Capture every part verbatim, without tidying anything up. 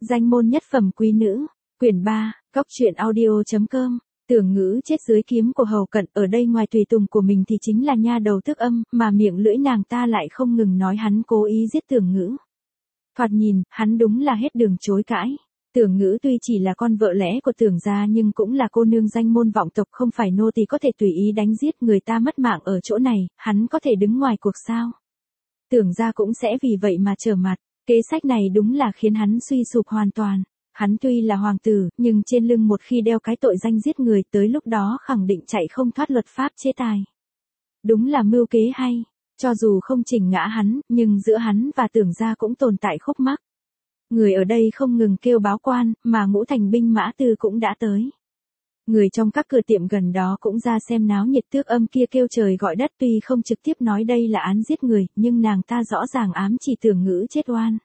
Danh môn nhất phẩm quý nữ, quyển ba, góc truyện audio.com, Tưởng Ngữ chết dưới kiếm của Hầu Cận, ở đây ngoài tùy tùng của mình thì chính là nha đầu Tước Âm, mà miệng lưỡi nàng ta lại không ngừng nói hắn cố ý giết Tưởng Ngữ. Thoạt nhìn, hắn đúng là hết đường chối cãi. Tưởng Ngữ tuy chỉ là con vợ lẽ của Tưởng gia nhưng cũng là cô nương danh môn vọng tộc, không phải nô tỳ có thể tùy ý đánh giết người ta mất mạng ở chỗ này, hắn có thể đứng ngoài cuộc sao? Tưởng gia cũng sẽ vì vậy mà trở mặt. Kế sách này đúng là khiến hắn suy sụp hoàn toàn. Hắn tuy là hoàng tử, nhưng trên lưng một khi đeo cái tội danh giết người, tới lúc đó khẳng định chạy không thoát luật pháp chế tài. Đúng là mưu kế hay. Cho dù không chỉnh ngã hắn, nhưng giữa hắn và Tưởng gia cũng tồn tại khúc mắc. Người ở đây không ngừng kêu báo quan, mà Ngũ Thành binh mã tư cũng đã tới. Người trong các cửa tiệm gần đó cũng ra xem náo nhiệt. Tước Âm kia kêu trời gọi đất, tuy không trực tiếp nói đây là án giết người, nhưng nàng ta rõ ràng ám chỉ Tưởng Ngữ chết oan.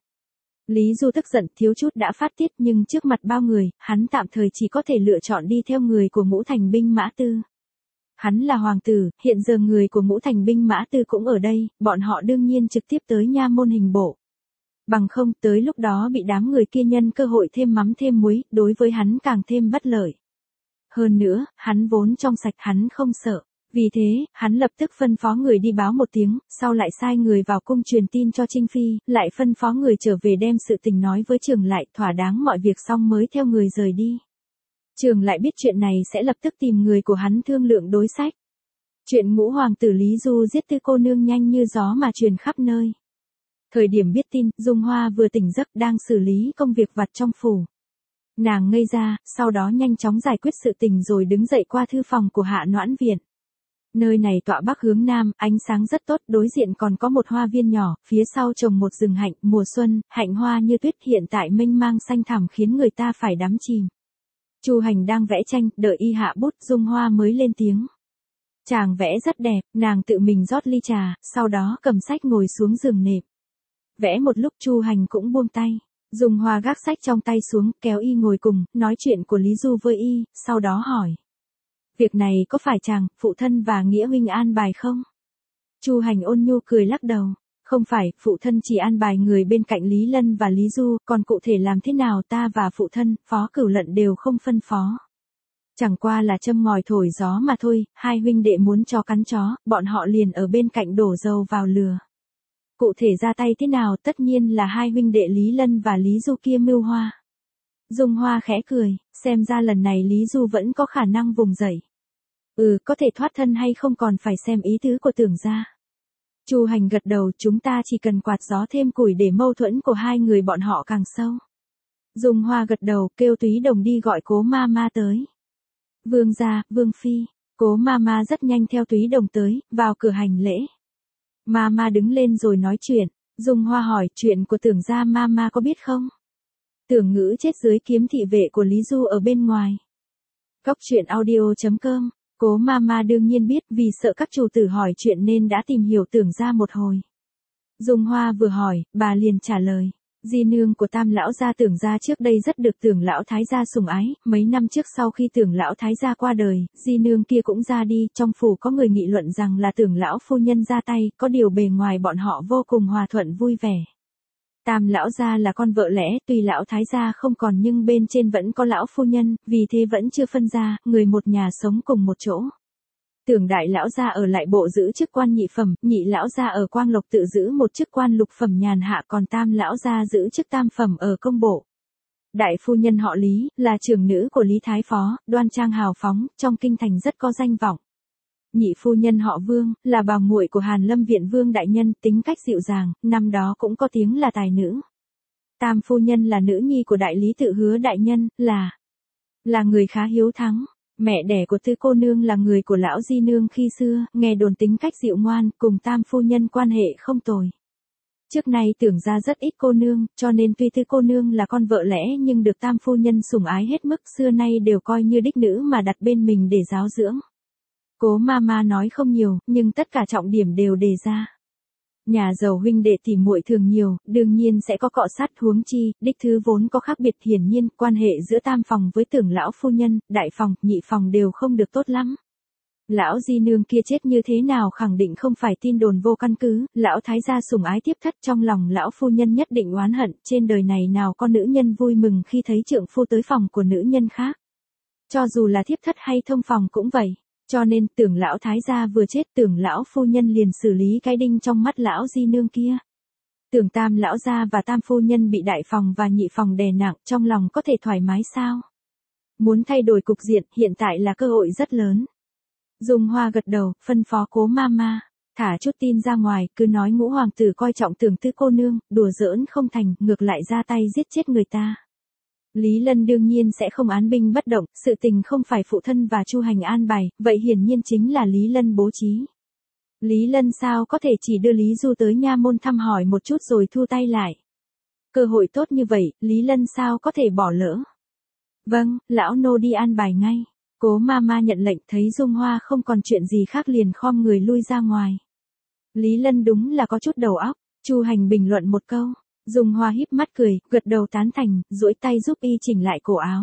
Lý Du tức giận thiếu chút đã phát tiết, nhưng trước mặt bao người, hắn tạm thời chỉ có thể lựa chọn đi theo người của Ngũ Thành binh mã tư. Hắn là hoàng tử, hiện giờ người của Ngũ Thành binh mã tư cũng ở đây, bọn họ đương nhiên trực tiếp tới nha môn hình bộ. Bằng không, tới lúc đó bị đám người kia nhân cơ hội thêm mắm thêm muối, đối với hắn càng thêm bất lợi. Hơn nữa, hắn vốn trong sạch, hắn không sợ. Vì thế, hắn lập tức phân phó người đi báo một tiếng, sau lại sai người vào cung truyền tin cho Trinh Phi, lại phân phó người trở về đem sự tình nói với Trường lại, thỏa đáng mọi việc xong mới theo người rời đi. Trường lại biết chuyện này sẽ lập tức tìm người của hắn thương lượng đối sách. Chuyện Ngũ hoàng tử Lý Du giết Tư cô nương nhanh như gió mà truyền khắp nơi. Thời điểm biết tin, Dung Hoa vừa tỉnh giấc đang xử lý công việc vặt trong phủ. Nàng ngây ra, sau đó nhanh chóng giải quyết sự tình rồi đứng dậy qua thư phòng của Hạ Noãn Viện. Nơi này tọa bắc hướng nam, ánh sáng rất tốt, đối diện còn có một hoa viên nhỏ, phía sau trồng một rừng hạnh, mùa xuân, hạnh hoa như tuyết, hiện tại mênh mang xanh thẳm khiến người ta phải đắm chìm. Chu Hành đang vẽ tranh, đợi y hạ bút, Dung Hoa mới lên tiếng. Chàng vẽ rất đẹp, nàng tự mình rót ly trà, sau đó cầm sách ngồi xuống giường nệm. Vẽ một lúc Chu Hành cũng buông tay. Dung Hoa gác sách trong tay xuống, kéo y ngồi cùng, nói chuyện của Lý Du với y, sau đó hỏi. Việc này có phải chàng, phụ thân và Nghĩa huynh an bài không? Chu Hành ôn nhu cười lắc đầu. Không phải, phụ thân chỉ an bài người bên cạnh Lý Lân và Lý Du, còn cụ thể làm thế nào ta và phụ thân, Phó Cửu Lận đều không phân phó. Chẳng qua là châm ngòi thổi gió mà thôi, hai huynh đệ muốn chó cắn chó, bọn họ liền ở bên cạnh đổ dầu vào lửa. Cụ thể ra tay thế nào tất nhiên là hai huynh đệ Lý Lân và Lý Du kia mưu hoa. Dung Hoa khẽ cười, xem ra lần này Lý Du vẫn có khả năng vùng dậy. Ừ, có thể thoát thân hay không còn phải xem ý tứ của Tưởng gia. Chu Hành gật đầu, chúng ta chỉ cần quạt gió thêm củi để mâu thuẫn của hai người bọn họ càng sâu. Dung Hoa gật đầu, kêu Túy Đồng đi gọi Cố Ma Ma tới. Vương gia, Vương phi, Cố Ma Ma rất nhanh theo Túy Đồng tới, vào cửa hành lễ. Ma Ma đứng lên rồi nói chuyện. Dung Hoa hỏi, chuyện của Tưởng gia Ma Ma có biết không? Tưởng Ngữ chết dưới kiếm thị vệ của Lý Du ở bên ngoài. Góc truyện audio.com, Cố Ma Ma đương nhiên biết, vì sợ các chủ tử hỏi chuyện nên đã tìm hiểu Tưởng gia một hồi. Dung Hoa vừa hỏi, bà liền trả lời. Di nương của Tam lão gia Tưởng gia trước đây rất được Tưởng lão thái gia sủng ái, mấy năm trước sau khi Tưởng lão thái gia qua đời, di nương kia cũng ra đi, trong phủ có người nghị luận rằng là Tưởng lão phu nhân ra tay, có điều bề ngoài bọn họ vô cùng hòa thuận vui vẻ. Tam lão gia là con vợ lẽ, tuy lão thái gia không còn nhưng bên trên vẫn có lão phu nhân, vì thế vẫn chưa phân ra, người một nhà sống cùng một chỗ. Tưởng đại lão gia ở lại bộ giữ chức quan nhị phẩm, nhị lão gia ở Quang Lộc tự giữ một chức quan lục phẩm nhàn hạ, còn tam lão gia giữ chức tam phẩm ở công bộ. Đại phu nhân họ Lý, là trưởng nữ của Lý Thái Phó, đoan trang hào phóng, trong kinh thành rất có danh vọng. Nhị phu nhân họ Vương, là bà muội của Hàn Lâm Viện Vương đại nhân, tính cách dịu dàng, năm đó cũng có tiếng là tài nữ. Tam phu nhân là nữ nhi của đại lý tự Hứa đại nhân, là là người khá hiếu thắng. Mẹ đẻ của Tư cô nương là người của lão di nương khi xưa, nghe đồn tính cách dịu ngoan, cùng tam phu nhân quan hệ không tồi. Trước nay Tưởng gia rất ít cô nương, cho nên tuy Tư cô nương là con vợ lẽ nhưng được tam phu nhân sủng ái hết mức, xưa nay đều coi như đích nữ mà đặt bên mình để giáo dưỡng. Cố Ma Ma nói không nhiều, nhưng tất cả trọng điểm đều đề ra. Nhà giàu huynh đệ tỉ muội thường nhiều, đương nhiên sẽ có cọ sát, huống chi, đích thứ vốn có khác biệt, hiển nhiên, quan hệ giữa tam phòng với Tưởng lão phu nhân, đại phòng, nhị phòng đều không được tốt lắm. Lão di nương kia chết như thế nào khẳng định không phải tin đồn vô căn cứ, lão thái gia sủng ái tiếp thất trong lòng lão phu nhân nhất định oán hận, trên đời này nào có nữ nhân vui mừng khi thấy trượng phu tới phòng của nữ nhân khác. Cho dù là thiếp thất hay thông phòng cũng vậy, cho nên tưởng lão thái gia vừa chết tưởng lão phu nhân liền xử lý cái đinh trong mắt lão di nương kia. Tưởng tam lão gia và tam phu nhân bị đại phòng và nhị phòng đè nặng trong lòng có thể thoải mái sao? Muốn thay đổi cục diện hiện tại là cơ hội rất lớn. Dung Hoa gật đầu, phân phó Cố Mama, thả chút tin ra ngoài, cứ nói ngũ hoàng tử coi trọng Tưởng Tư cô nương, đùa giỡn không thành, ngược lại ra tay giết chết người ta. Lý Lân đương nhiên sẽ không án binh bất động, sự tình không phải phụ thân và Chu Hành an bài, vậy hiển nhiên chính là Lý Lân bố trí. Lý Lân sao có thể chỉ đưa Lý Du tới nha môn thăm hỏi một chút rồi thu tay lại. Cơ hội tốt như vậy, Lý Lân sao có thể bỏ lỡ. Vâng, lão nô đi an bài ngay. Cố Mama nhận lệnh thấy Dung Hoa không còn chuyện gì khác liền khom người lui ra ngoài. Lý Lân đúng là có chút đầu óc, Chu Hành bình luận một câu. Dung Hoa híp mắt cười, gật đầu tán thành, duỗi tay giúp y chỉnh lại cổ áo.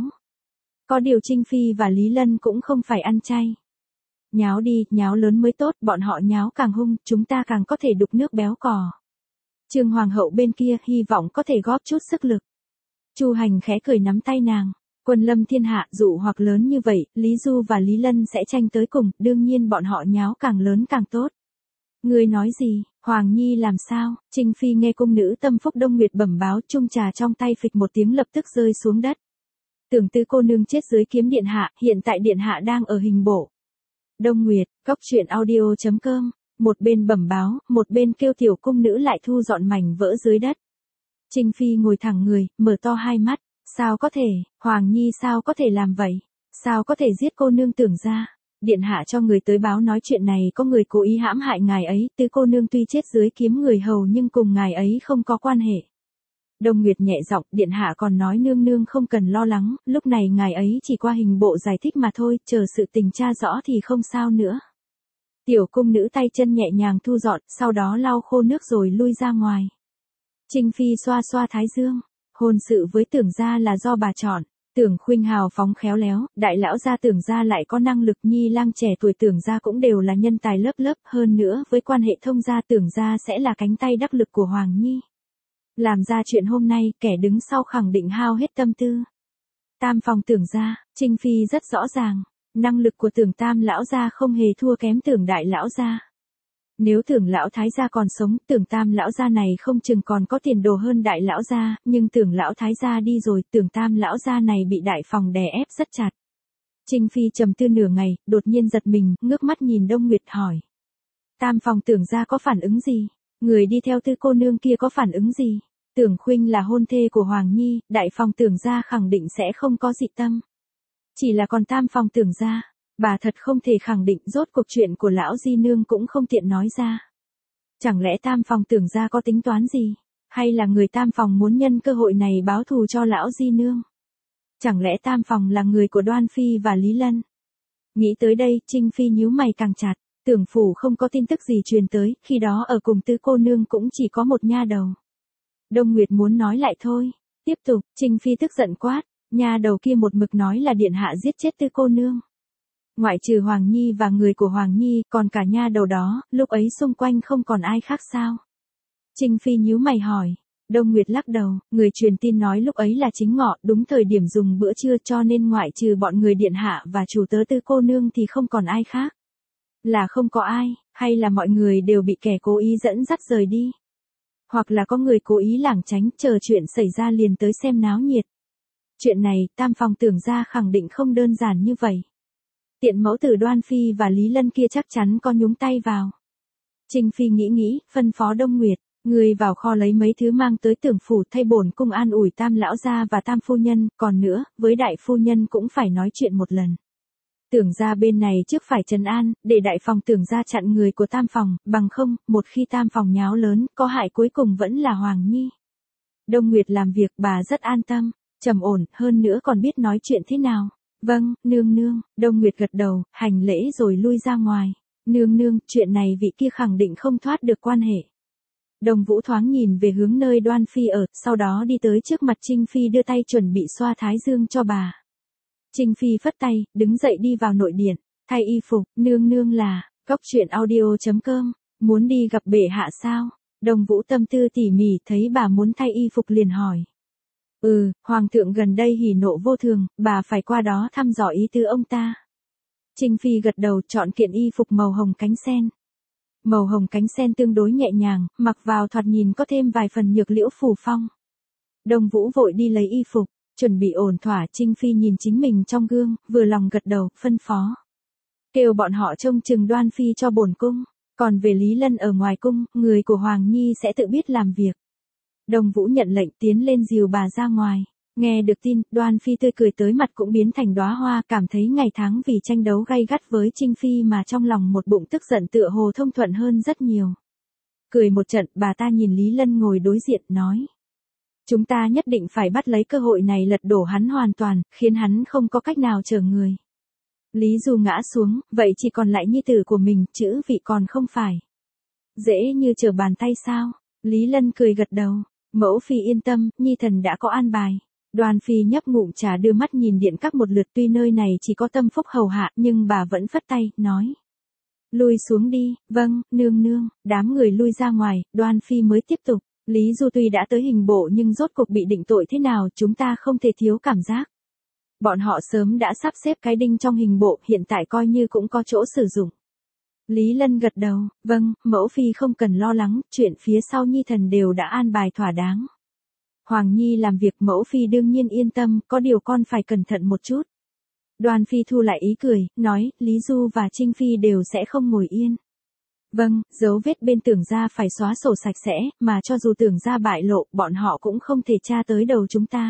Có điều Trinh Phi và Lý Lân cũng không phải ăn chay. Nháo đi, nháo lớn mới tốt, bọn họ nháo càng hung, chúng ta càng có thể đục nước béo cò. Trương Hoàng hậu bên kia hy vọng có thể góp chút sức lực. Chu Hành khẽ cười nắm tay nàng. Quân lâm thiên hạ dụ hoặc lớn như vậy, Lý Du và Lý Lân sẽ tranh tới cùng, đương nhiên bọn họ nháo càng lớn càng tốt. Ngươi nói gì, Hoàng Nhi làm sao? Trinh Phi nghe cung nữ tâm phúc Đông Nguyệt bẩm báo, chung trà trong tay phịch một tiếng lập tức rơi xuống đất. Tưởng Tư cô nương chết dưới kiếm điện hạ, hiện tại điện hạ đang ở hình bộ. Đông Nguyệt, góc truyện audio chấm com, một bên bẩm báo, một bên kêu tiểu cung nữ lại thu dọn mảnh vỡ dưới đất. Trinh Phi ngồi thẳng người, mở to hai mắt. Sao có thể, Hoàng Nhi sao có thể làm vậy? Sao có thể giết cô nương Tưởng ra? Điện hạ cho người tới báo nói chuyện này có người cố ý hãm hại ngài ấy, Tư cô nương tuy chết dưới kiếm người hầu nhưng cùng ngài ấy không có quan hệ. Đông Nguyệt nhẹ giọng, điện hạ còn nói nương nương không cần lo lắng, lúc này ngài ấy chỉ qua hình bộ giải thích mà thôi, chờ sự tình tra rõ thì không sao nữa. Tiểu cung nữ tay chân nhẹ nhàng thu dọn, sau đó lau khô nước rồi lui ra ngoài. Trinh Phi xoa xoa thái dương. Hôn sự với Tưởng gia là do bà chọn, Tưởng Khuynh hào phóng khéo léo, đại lão gia Tưởng gia lại có năng lực, nhi lang trẻ tuổi Tưởng gia cũng đều là nhân tài lớp lớp, hơn nữa với quan hệ thông gia Tưởng gia sẽ là cánh tay đắc lực của Hoàng Nhi. Làm ra chuyện hôm nay, kẻ đứng sau khẳng định hao hết tâm tư. Tam phòng Tưởng gia, Trinh Phi rất rõ ràng, năng lực của Tưởng Tam lão gia không hề thua kém Tưởng đại lão gia. Nếu Tưởng lão thái gia còn sống, Tưởng Tam lão gia này không chừng còn có tiền đồ hơn đại lão gia, nhưng Tưởng lão thái gia đi rồi, Tưởng Tam lão gia này bị đại phòng đè ép rất chặt. Trinh Phi trầm tư nửa ngày, đột nhiên giật mình, ngước mắt nhìn Đông Nguyệt hỏi. Tam phòng Tưởng gia có phản ứng gì? Người đi theo Tư cô nương kia có phản ứng gì? Tưởng Khuynh là hôn thê của Hoàng Nhi, đại phòng Tưởng gia khẳng định sẽ không có dị tâm. Chỉ là còn tam phòng Tưởng gia, bà thật không thể khẳng định, rốt cuộc chuyện của lão di nương cũng không tiện nói ra. Chẳng lẽ tam phòng Tưởng gia có tính toán gì? Hay là người tam phòng muốn nhân cơ hội này báo thù cho lão di nương? Chẳng lẽ tam phòng là người của Đoan Phi và Lý Lân? Nghĩ tới đây, Trinh Phi nhíu mày càng chặt, Tưởng phủ không có tin tức gì truyền tới, khi đó ở cùng Tư cô nương cũng chỉ có một nha đầu. Đông Nguyệt muốn nói lại thôi. Tiếp tục, Trinh Phi tức giận quát, nha đầu kia một mực nói là điện hạ giết chết Tư cô nương. Ngoại trừ Hoàng Nhi và người của Hoàng Nhi, còn cả nha đầu đó, lúc ấy xung quanh không còn ai khác sao? Trinh Phi nhíu mày hỏi. Đông Nguyệt lắc đầu, người truyền tin nói lúc ấy là chính ngọ, đúng thời điểm dùng bữa trưa, cho nên ngoại trừ bọn người điện hạ và chủ tớ Tư cô nương thì không còn ai khác. Là không có ai, hay là mọi người đều bị kẻ cố ý dẫn dắt rời đi? Hoặc là có người cố ý lảng tránh, chờ chuyện xảy ra liền tới xem náo nhiệt. Chuyện này, tam phòng Tưởng gia khẳng định không đơn giản như vậy. Tiện mẫu tử Đoan Phi và Lý Lân kia chắc chắn có nhúng tay vào. Trinh Phi nghĩ nghĩ, phân phó Đông Nguyệt, người vào kho lấy mấy thứ mang tới Tưởng phủ thay bổn cung an ủi tam lão gia và tam phu nhân, còn nữa, với đại phu nhân cũng phải nói chuyện một lần. Tưởng gia bên này trước phải trấn an, để đại phòng Tưởng gia chặn người của tam phòng, bằng không, một khi tam phòng nháo lớn, có hại cuối cùng vẫn là Hoàng Nhi. Đông Nguyệt làm việc bà rất an tâm, trầm ổn, hơn nữa còn biết nói chuyện thế nào. Vâng, nương nương, Đông Nguyệt gật đầu, hành lễ rồi lui ra ngoài. Nương nương, chuyện này vị kia khẳng định không thoát được quan hệ. Đồng Vũ thoáng nhìn về hướng nơi Đoan Phi ở, sau đó đi tới trước mặt Trinh Phi đưa tay chuẩn bị xoa thái dương cho bà. Trinh Phi phất tay, đứng dậy đi vào nội điện. Thay y phục, nương nương là, cốc truyện audio.com, muốn đi gặp bệ hạ sao? Đồng Vũ tâm tư tỉ mỉ thấy bà muốn thay y phục liền hỏi. Ừ, hoàng thượng gần đây hỉ nộ vô thường, bà phải qua đó thăm dò ý tứ ông ta. Trinh Phi gật đầu chọn kiện y phục màu hồng cánh sen. Màu hồng cánh sen tương đối nhẹ nhàng, mặc vào thoạt nhìn có thêm vài phần nhược liễu phù phong. Đồng Vũ vội đi lấy y phục, chuẩn bị ổn thỏa. Trinh Phi nhìn chính mình trong gương, vừa lòng gật đầu, phân phó. Kêu bọn họ trông chừng Đoan Phi cho bổn cung, còn về Lý Lân ở ngoài cung, người của Hoàng Nhi sẽ tự biết làm việc. Đồng Vũ nhận lệnh tiến lên dìu bà ra ngoài. Nghe được tin, Đoan Phi tươi cười tới mặt cũng biến thành đóa hoa, cảm thấy ngày tháng vì tranh đấu gay gắt với Trinh Phi mà trong lòng một bụng tức giận tựa hồ thông thuận hơn rất nhiều. Cười một trận, bà ta nhìn Lý Lân ngồi đối diện, nói. Chúng ta nhất định phải bắt lấy cơ hội này lật đổ hắn hoàn toàn, khiến hắn không có cách nào trở người. Lý Du ngã xuống, vậy chỉ còn lại nhi tử của mình, chữ vị còn không phải. Dễ như trở bàn tay sao? Lý Lân cười gật đầu. Mẫu phi yên tâm, nhi thần đã có an bài. Đoan Phi nhấp ngụm trà đưa mắt nhìn điện các một lượt, tuy nơi này chỉ có tâm phúc hầu hạ nhưng bà vẫn phất tay, nói. Lui xuống đi, vâng, nương nương, đám người lui ra ngoài, Đoan Phi mới tiếp tục. Lý Du tuy đã tới hình bộ nhưng rốt cuộc bị định tội thế nào chúng ta không thể thiếu cảm giác. Bọn họ sớm đã sắp xếp cái đinh trong hình bộ, hiện tại coi như cũng có chỗ sử dụng. Lý Lân gật đầu, vâng, mẫu phi không cần lo lắng, chuyện phía sau nhi thần đều đã an bài thỏa đáng. Hoàng Nhi làm việc mẫu phi đương nhiên yên tâm, có điều con phải cẩn thận một chút. Đoan Phi thu lại ý cười, nói, Lý Du và Trinh Phi đều sẽ không ngồi yên. Vâng, dấu vết bên Tưởng gia phải xóa sổ sạch sẽ, mà cho dù Tưởng gia bại lộ, bọn họ cũng không thể tra tới đầu chúng ta.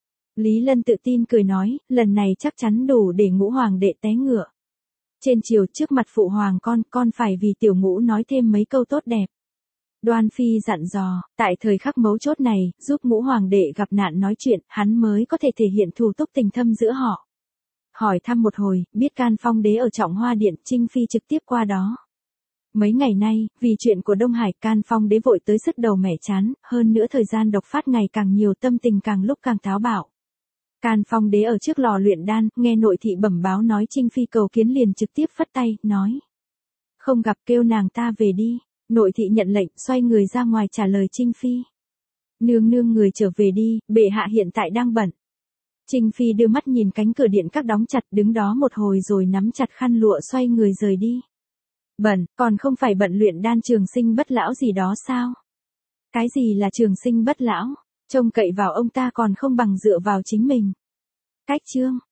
Lý Lân tự tin cười nói, lần này chắc chắn đủ để Ngũ hoàng đệ té ngựa. Trên triều trước mặt phụ hoàng con, con phải vì tiểu Ngũ nói thêm mấy câu tốt đẹp. Đoan Phi dặn dò, tại thời khắc mấu chốt này, giúp Ngũ hoàng đệ gặp nạn nói chuyện, hắn mới có thể thể hiện thù túc tình thâm giữa họ. Hỏi thăm một hồi, biết Can Phong đế ở Trọng Hoa Điện, Trinh Phi trực tiếp qua đó. Mấy ngày nay, vì chuyện của Đông Hải, Can Phong đế vội tới sứt đầu mẻ chán, hơn nữa thời gian độc phát ngày càng nhiều, tâm tình càng lúc càng táo bạo. Can Phong đế ở trước lò luyện đan, nghe nội thị bẩm báo nói Trinh Phi cầu kiến liền trực tiếp phất tay, nói. Không gặp kêu nàng ta về đi. Nội thị nhận lệnh, xoay người ra ngoài trả lời Trinh Phi. Nương nương người trở về đi, bệ hạ hiện tại đang bận. Trinh Phi đưa mắt nhìn cánh cửa điện các đóng chặt, đứng đó một hồi rồi nắm chặt khăn lụa xoay người rời đi. Bận, còn không phải bận luyện đan trường sinh bất lão gì đó sao? Cái gì là trường sinh bất lão? Trông cậy vào ông ta còn không bằng dựa vào chính mình. Cách chương.